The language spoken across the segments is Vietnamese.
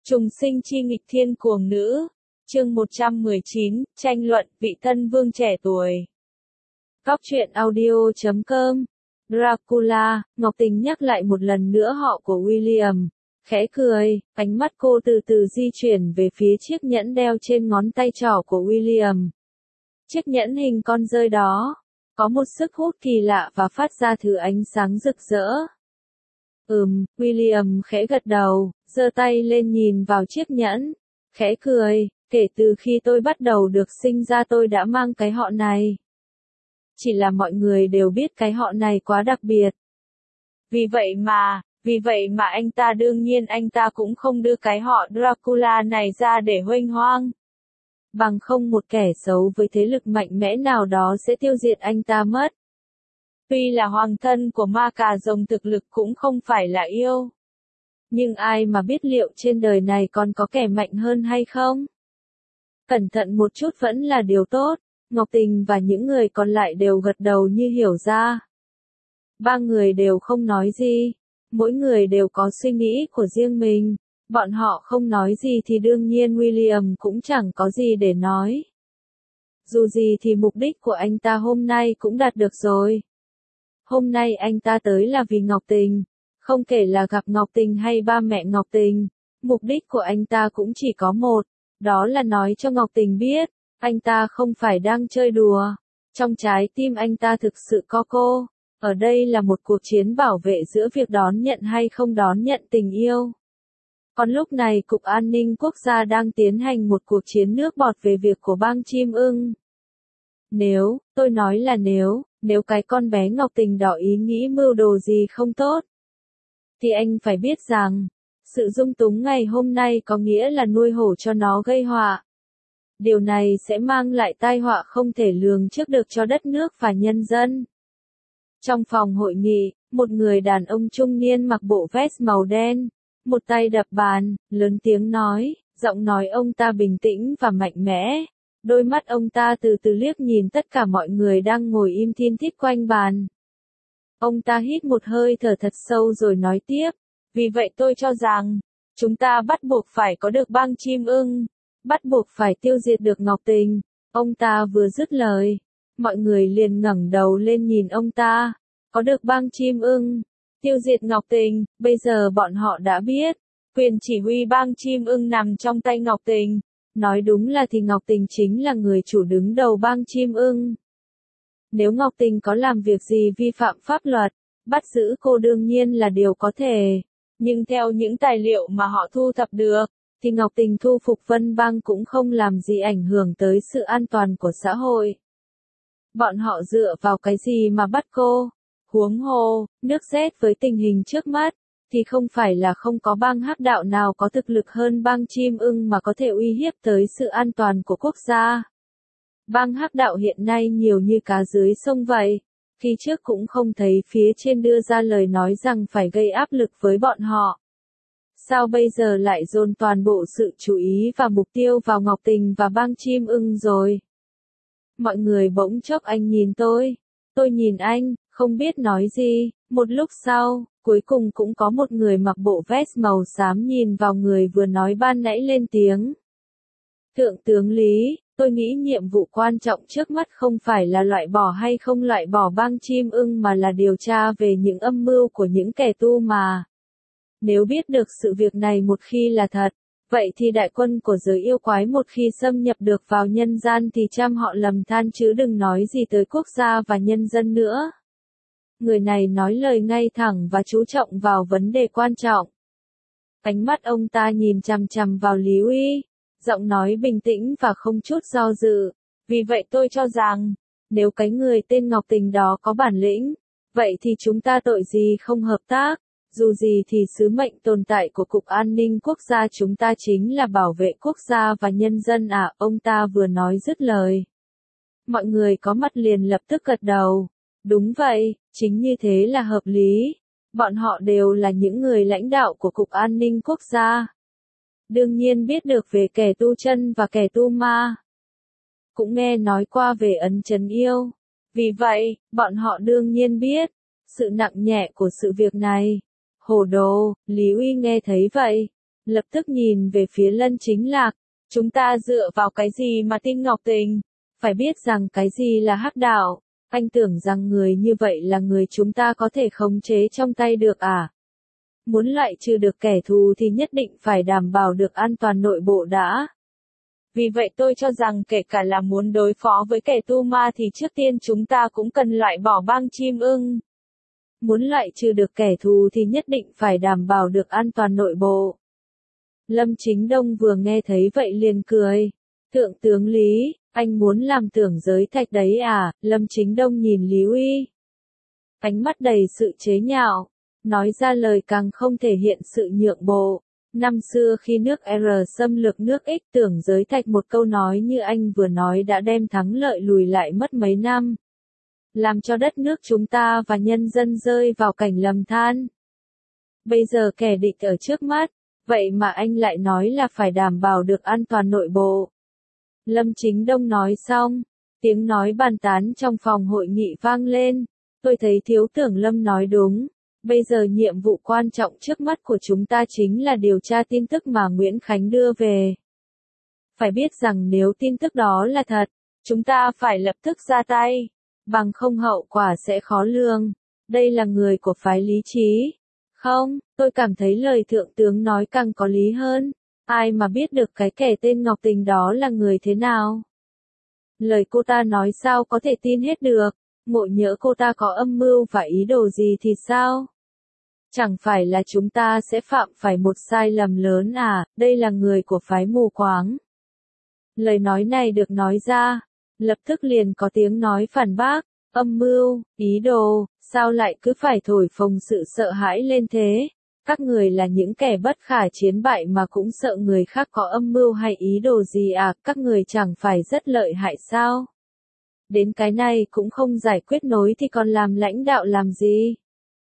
Trùng sinh chi nghịch thiên cuồng nữ. Chương 119, tranh luận, vị tân vương trẻ tuổi. Góc truyện audio.com. Dracula, Ngọc Tình nhắc lại một lần nữa họ của William. Khẽ cười, ánh mắt cô từ từ di chuyển về phía chiếc nhẫn đeo trên ngón tay trỏ của William. Chiếc nhẫn hình con dơi đó, có một sức hút kỳ lạ và phát ra thứ ánh sáng rực rỡ. William khẽ gật đầu, giơ tay lên nhìn vào chiếc nhẫn, khẽ cười, kể từ khi tôi bắt đầu được sinh ra tôi đã mang cái họ này. Chỉ là mọi người đều biết cái họ này quá đặc biệt. Vì vậy mà đương nhiên anh ta cũng không đưa cái họ Dracula này ra để huênh hoang. Bằng không một kẻ xấu với thế lực mạnh mẽ nào đó sẽ tiêu diệt anh ta mất. Tuy là hoàng thân của ma cà rồng thực lực cũng không phải là yêu. Nhưng ai mà biết liệu trên đời này còn có kẻ mạnh hơn hay không? Cẩn thận một chút vẫn là điều tốt, Ngọc Tình và những người còn lại đều gật đầu như hiểu ra. Ba người đều không nói gì, mỗi người đều có suy nghĩ của riêng mình, bọn họ không nói gì thì đương nhiên William cũng chẳng có gì để nói. Dù gì thì mục đích của anh ta hôm nay cũng đạt được rồi. Hôm nay anh ta tới là vì Ngọc Tình, không kể là gặp Ngọc Tình hay ba mẹ Ngọc Tình, mục đích của anh ta cũng chỉ có một, đó là nói cho Ngọc Tình biết, anh ta không phải đang chơi đùa, trong trái tim anh ta thực sự có cô, ở đây là một cuộc chiến bảo vệ giữa việc đón nhận hay không đón nhận tình yêu. Còn lúc này Cục An ninh Quốc gia đang tiến hành một cuộc chiến nước bọt về việc của bang chim ưng. Tôi nói là nếu cái con bé Ngọc Tình đỏ ý nghĩ mưu đồ gì không tốt, thì anh phải biết rằng, sự dung túng ngày hôm nay có nghĩa là nuôi hổ cho nó gây họa. Điều này sẽ mang lại tai họa không thể lường trước được cho đất nước và nhân dân. Trong phòng hội nghị, một người đàn ông trung niên mặc bộ vest màu đen, một tay đập bàn, lớn tiếng nói, giọng nói ông ta bình tĩnh và mạnh mẽ. Đôi mắt ông ta từ từ liếc nhìn tất cả mọi người đang ngồi im thin thít quanh bàn. Ông ta hít một hơi thở thật sâu rồi nói tiếp, vì vậy tôi cho rằng, chúng ta bắt buộc phải có được bang chim ưng, bắt buộc phải tiêu diệt được Ngọc Tình. Ông ta vừa dứt lời, mọi người liền ngẩng đầu lên nhìn ông ta, có được bang chim ưng, tiêu diệt Ngọc Tình, bây giờ bọn họ đã biết, quyền chỉ huy bang chim ưng nằm trong tay Ngọc Tình. Nói đúng là thì Ngọc Tình chính là người chủ đứng đầu bang chim ưng. Nếu Ngọc Tình có làm việc gì vi phạm pháp luật, bắt giữ cô đương nhiên là điều có thể. Nhưng theo những tài liệu mà họ thu thập được, thì Ngọc Tình thu phục Vân Bang cũng không làm gì ảnh hưởng tới sự an toàn của xã hội. Bọn họ dựa vào cái gì mà bắt cô? Huống hồ, nước xét với tình hình trước mắt, thì không phải là không có bang hắc đạo nào có thực lực hơn bang chim ưng mà có thể uy hiếp tới sự an toàn của quốc gia. Bang hắc đạo hiện nay nhiều như cá dưới sông vậy, khi trước cũng không thấy phía trên đưa ra lời nói rằng phải gây áp lực với bọn họ. Sao bây giờ lại dồn toàn bộ sự chú ý và mục tiêu vào Ngọc Tình và bang chim ưng rồi? Mọi người bỗng chốc anh nhìn tôi nhìn anh, không biết nói gì, một lúc sau, cuối cùng cũng có một người mặc bộ vest màu xám nhìn vào người vừa nói ban nãy lên tiếng. Thượng tướng Lý, tôi nghĩ nhiệm vụ quan trọng trước mắt không phải là loại bỏ hay không loại bỏ bang chim ưng mà là điều tra về những âm mưu của những kẻ tu mà. Nếu biết được sự việc này một khi là thật, vậy thì đại quân của giới yêu quái một khi xâm nhập được vào nhân gian thì trăm họ lầm than chứ đừng nói gì tới quốc gia và nhân dân nữa. Người này nói lời ngay thẳng và chú trọng vào vấn đề quan trọng. Ánh mắt ông ta nhìn chằm chằm vào Lý Uy, giọng nói bình tĩnh và không chút do dự. Vì vậy tôi cho rằng, nếu cái người tên Ngọc Tình đó có bản lĩnh, vậy thì chúng ta tội gì không hợp tác. Dù gì thì sứ mệnh tồn tại của Cục An ninh Quốc gia chúng ta chính là bảo vệ quốc gia và nhân dân à, ông ta vừa nói dứt lời. Mọi người có mặt liền lập tức gật đầu. Đúng vậy, chính như thế là hợp lý. Bọn họ đều là những người lãnh đạo của Cục An ninh Quốc gia. Đương nhiên biết được về kẻ tu chân và kẻ tu ma. Cũng nghe nói qua về ấn trấn yêu. Vì vậy, bọn họ đương nhiên biết sự nặng nhẹ của sự việc này. Hồ đồ, Lý Uy nghe thấy vậy, lập tức nhìn về phía Lân Chính Lạc. Chúng ta dựa vào cái gì mà tin Ngọc Tình? Phải biết rằng cái gì là hắc đạo? Anh tưởng rằng người như vậy là người chúng ta có thể khống chế trong tay được à? Muốn loại trừ được kẻ thù thì nhất định phải đảm bảo được an toàn nội bộ đã. Vì vậy tôi cho rằng kể cả là muốn đối phó với kẻ tu ma thì trước tiên chúng ta cũng cần loại bỏ bang chim ưng. Muốn loại trừ được kẻ thù thì nhất định phải đảm bảo được an toàn nội bộ. Lâm Chính Đông vừa nghe thấy vậy liền cười. Thượng tướng Lý, anh muốn làm tưởng giới thạch đấy à? Lâm Chính Đông nhìn Lý Uy. Ánh mắt đầy sự chế nhạo. Nói ra lời càng không thể hiện sự nhượng bộ. Năm xưa khi nước R xâm lược nước X, tưởng giới thạch một câu nói như anh vừa nói đã đem thắng lợi lùi lại mất mấy năm. Làm cho đất nước chúng ta và nhân dân rơi vào cảnh lầm than. Bây giờ kẻ địch ở trước mắt, vậy mà anh lại nói là phải đảm bảo được an toàn nội bộ. Lâm Chính Đông nói xong, tiếng nói bàn tán trong phòng hội nghị vang lên. Tôi thấy thiếu tưởng Lâm nói đúng. Bây giờ nhiệm vụ quan trọng trước mắt của chúng ta chính là điều tra tin tức mà Nguyễn Khánh đưa về. Phải biết rằng nếu tin tức đó là thật, chúng ta phải lập tức ra tay, bằng không hậu quả sẽ khó lường. Đây là người của phái lý trí. Không, tôi cảm thấy lời thượng tướng nói càng có lý hơn. Ai mà biết được cái kẻ tên Ngọc Tình đó là người thế nào? Lời cô ta nói sao có thể tin hết được? Ngộ nhỡ cô ta có âm mưu và ý đồ gì thì sao? Chẳng phải là chúng ta sẽ phạm phải một sai lầm lớn à? Đây là người của phái mù quáng. Lời nói này được nói ra, lập tức liền có tiếng nói phản bác. Âm mưu, ý đồ, sao lại cứ phải thổi phồng sự sợ hãi lên thế? Các người là những kẻ bất khả chiến bại mà cũng sợ người khác có âm mưu hay ý đồ gì à? Các người chẳng phải rất lợi hại sao? Đến cái này cũng không giải quyết nổi thì còn làm lãnh đạo làm gì?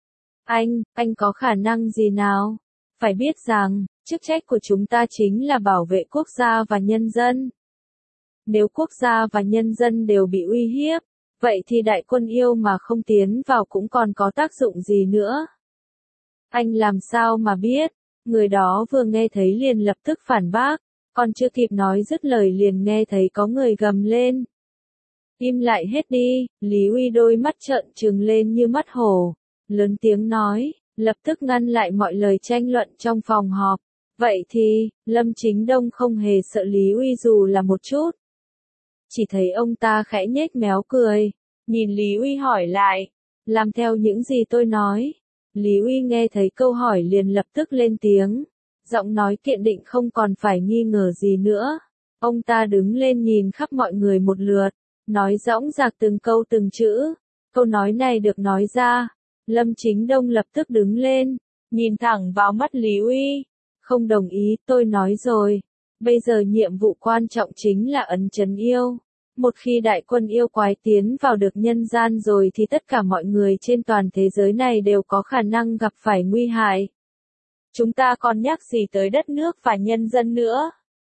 Anh có khả năng gì nào? Phải biết rằng, chức trách của chúng ta chính là bảo vệ quốc gia và nhân dân. Nếu quốc gia và nhân dân đều bị uy hiếp, vậy thì đại quân yêu mà không tiến vào cũng còn có tác dụng gì nữa? Anh làm sao mà biết? Người đó vừa nghe thấy liền lập tức phản bác, còn chưa kịp nói dứt lời liền nghe thấy có người gầm lên. Im lại hết đi, Lý Uy đôi mắt trợn trừng lên như mắt hổ, lớn tiếng nói, lập tức ngăn lại mọi lời tranh luận trong phòng họp. Vậy thì, Lâm Chính Đông không hề sợ Lý Uy dù là một chút. Chỉ thấy ông ta khẽ nhếch méo cười, nhìn Lý Uy hỏi lại, làm theo những gì tôi nói. Lý Uy nghe thấy câu hỏi liền lập tức lên tiếng, giọng nói kiên định không còn phải nghi ngờ gì nữa. Ông ta đứng lên nhìn khắp mọi người một lượt, nói dõng dạc từng câu từng chữ. Câu nói này được nói ra, Lâm Chính Đông lập tức đứng lên, nhìn thẳng vào mắt Lý Uy. Không đồng ý, tôi nói rồi. Bây giờ nhiệm vụ quan trọng chính là ấn trấn yêu. Một khi đại quân yêu quái tiến vào được nhân gian rồi thì tất cả mọi người trên toàn thế giới này đều có khả năng gặp phải nguy hại. Chúng ta còn nhắc gì tới đất nước và nhân dân nữa?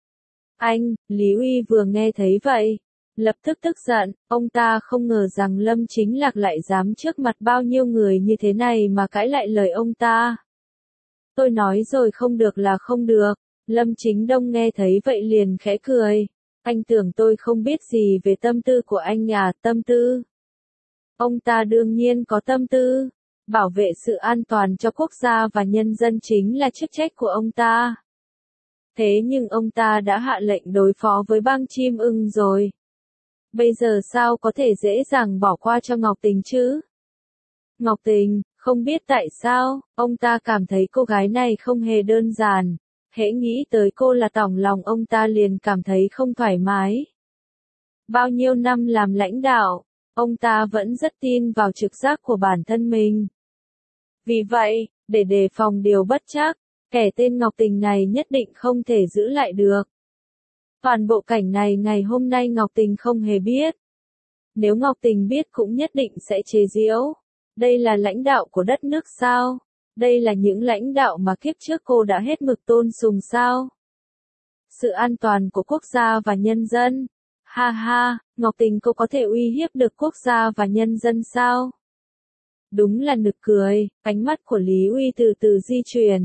Lý Uy vừa nghe thấy vậy, lập tức tức giận, ông ta không ngờ rằng Lâm Chính Lạc lại dám trước mặt bao nhiêu người như thế này mà cãi lại lời ông ta. Tôi nói rồi không được là không được. Lâm Chính Đông nghe thấy vậy liền khẽ cười. Anh tưởng tôi không biết gì về tâm tư của anh à? Tâm tư? Ông ta đương nhiên có tâm tư. Bảo vệ sự an toàn cho quốc gia và nhân dân chính là chức trách của ông ta. Thế nhưng ông ta đã hạ lệnh đối phó với bang chim ưng rồi. Bây giờ sao có thể dễ dàng bỏ qua cho Ngọc Tình chứ? Ngọc Tình, không biết tại sao, ông ta cảm thấy cô gái này không hề đơn giản. Hễ nghĩ tới cô là tỏng lòng ông ta liền cảm thấy không thoải mái. Bao nhiêu năm làm lãnh đạo, ông ta vẫn rất tin vào trực giác của bản thân mình. Vì vậy, để đề phòng điều bất trắc, kẻ tên Ngọc Tình này nhất định không thể giữ lại được. Toàn bộ cảnh này ngày hôm nay Ngọc Tình không hề biết. Nếu Ngọc Tình biết cũng nhất định sẽ chế giễu. Đây là lãnh đạo của đất nước sao? Đây là những lãnh đạo mà kiếp trước cô đã hết mực tôn sùng sao? Sự an toàn của quốc gia và nhân dân. Ha ha, Ngọc Tình cô có thể uy hiếp được quốc gia và nhân dân sao? Đúng là nực cười, ánh mắt của Lý Uy từ từ di chuyển,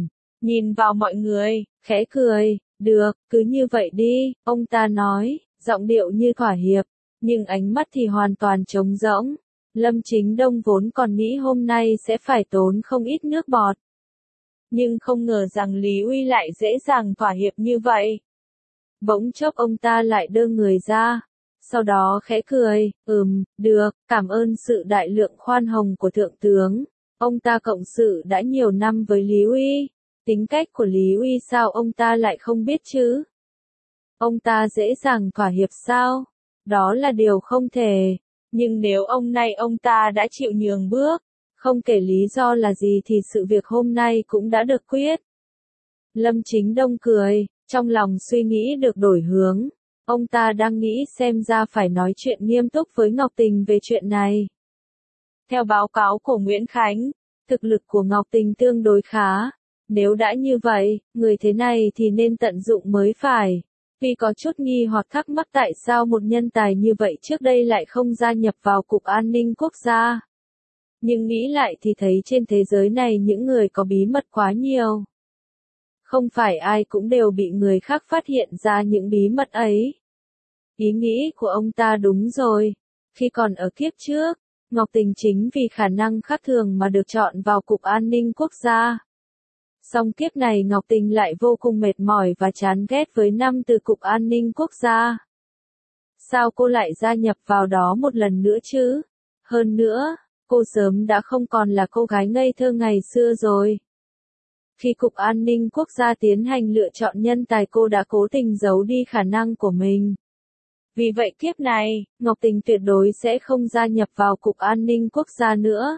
nhìn vào mọi người, khẽ cười, được, cứ như vậy đi, ông ta nói, giọng điệu như thỏa hiệp, nhưng ánh mắt thì hoàn toàn trống rỗng. Lâm Chính Đông vốn còn nghĩ hôm nay sẽ phải tốn không ít nước bọt. Nhưng không ngờ rằng Lý Uy lại dễ dàng thỏa hiệp như vậy. Bỗng chốc ông ta lại đơ người ra. Sau đó khẽ cười, được, cảm ơn sự đại lượng khoan hồng của thượng tướng. Ông ta cộng sự đã nhiều năm với Lý Uy. Tính cách của Lý Uy sao ông ta lại không biết chứ? Ông ta dễ dàng thỏa hiệp sao? Đó là điều không thể. Nhưng nếu ông ta đã chịu nhường bước, không kể lý do là gì thì sự việc hôm nay cũng đã được quyết. Lâm Chính Đông cười, trong lòng suy nghĩ được đổi hướng. Ông ta đang nghĩ xem ra phải nói chuyện nghiêm túc với Ngọc Tình về chuyện này. Theo báo cáo của Nguyễn Khánh, thực lực của Ngọc Tình tương đối khá. Nếu đã như vậy, người thế này thì nên tận dụng mới phải. Vì có chút nghi hoặc thắc mắc tại sao một nhân tài như vậy trước đây lại không gia nhập vào Cục An ninh Quốc gia. Nhưng nghĩ lại thì thấy trên thế giới này những người có bí mật quá nhiều. Không phải ai cũng đều bị người khác phát hiện ra những bí mật ấy. Ý nghĩ của ông ta đúng rồi. Khi còn ở kiếp trước, Ngọc Tình chính vì khả năng khác thường mà được chọn vào Cục An ninh Quốc gia. Song kiếp này Ngọc Tình lại vô cùng mệt mỏi và chán ghét với năm từ Cục An ninh Quốc gia. Sao cô lại gia nhập vào đó một lần nữa chứ? Hơn nữa, cô sớm đã không còn là cô gái ngây thơ ngày xưa rồi. Khi Cục An ninh Quốc gia tiến hành lựa chọn nhân tài cô đã cố tình giấu đi khả năng của mình. Vì vậy kiếp này, Ngọc Tình tuyệt đối sẽ không gia nhập vào Cục An ninh Quốc gia nữa.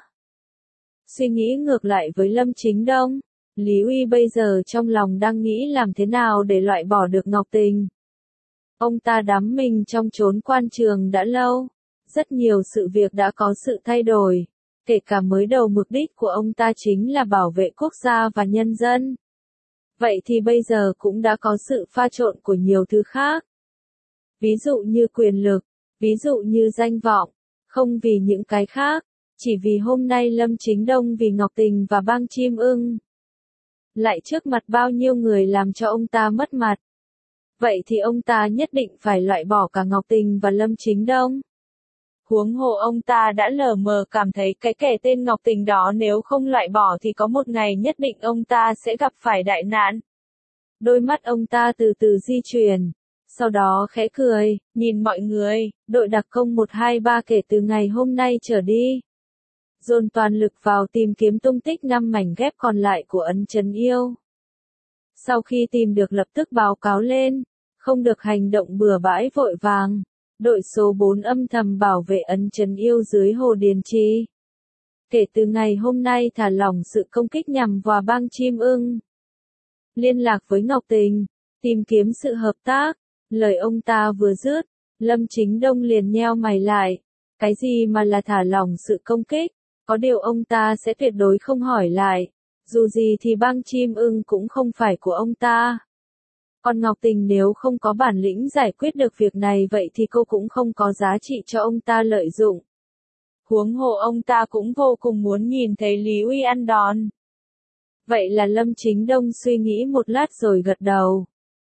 Suy nghĩ ngược lại với Lâm Chính Đông, Lý Uy bây giờ trong lòng đang nghĩ làm thế nào để loại bỏ được Ngọc Tình. Ông ta đắm mình trong chốn quan trường đã lâu. Rất nhiều sự việc đã có sự thay đổi. Kể cả mới đầu mục đích của ông ta chính là bảo vệ quốc gia và nhân dân. Vậy thì bây giờ cũng đã có sự pha trộn của nhiều thứ khác. Ví dụ như quyền lực, ví dụ như danh vọng, không vì những cái khác, chỉ vì hôm nay Lâm Chính Đông vì Ngọc Tình và Bang Chim Ưng. Lại trước mặt bao nhiêu người làm cho ông ta mất mặt. Vậy thì ông ta nhất định phải loại bỏ cả Ngọc Tình và Lâm Chính Đông. Huống hồ ông ta đã lờ mờ cảm thấy cái kẻ tên Ngọc Tình đó nếu không loại bỏ thì có một ngày nhất định ông ta sẽ gặp phải đại nạn. Đôi mắt ông ta từ từ di chuyển. Sau đó khẽ cười, nhìn mọi người, đội đặc công 123 kể từ ngày hôm nay trở đi. Dồn toàn lực vào tìm kiếm tung tích 5 mảnh ghép còn lại của Ân Trấn Yêu. Sau khi tìm được lập tức báo cáo lên, không được hành động bừa bãi vội vàng. Đội số 4 âm thầm bảo vệ Ân Trấn Yêu dưới Hồ Điền Trì. Kể từ ngày hôm nay thả lỏng sự công kích nhằm vào Bang Chim Ưng. Liên lạc với Ngọc Tình, tìm kiếm sự hợp tác. Lời ông ta vừa dứt, Lâm Chính Đông liền nheo mày lại. Cái gì mà là thả lỏng sự công kích? Có điều ông ta sẽ tuyệt đối không hỏi lại. Dù gì thì Bang Chim Ưng cũng không phải của ông ta. Còn Ngọc Tình nếu không có bản lĩnh giải quyết được việc này vậy thì cô cũng không có giá trị cho ông ta lợi dụng. Huống hồ ông ta cũng vô cùng muốn nhìn thấy Lý Uy ăn đòn. Vậy là Lâm Chính Đông suy nghĩ một lát rồi gật đầu.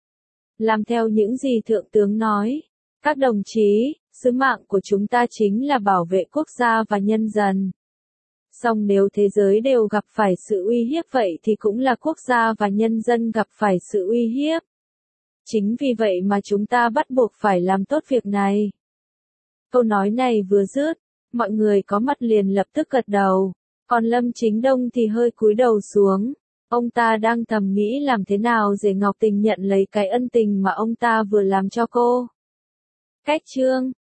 Làm theo những gì Thượng tướng nói. Các đồng chí, sứ mạng của chúng ta chính là bảo vệ quốc gia và nhân dân. Song nếu thế giới đều gặp phải sự uy hiếp vậy thì cũng là quốc gia và nhân dân gặp phải sự uy hiếp. Chính vì vậy mà chúng ta bắt buộc phải làm tốt việc này. Câu nói này vừa dứt, mọi người có mặt liền lập tức gật đầu. Còn Lâm Chính Đông thì hơi cúi đầu xuống. Ông ta đang thầm nghĩ làm thế nào để Ngọc Tình nhận lấy cái ân tình mà ông ta vừa làm cho cô. Cách chương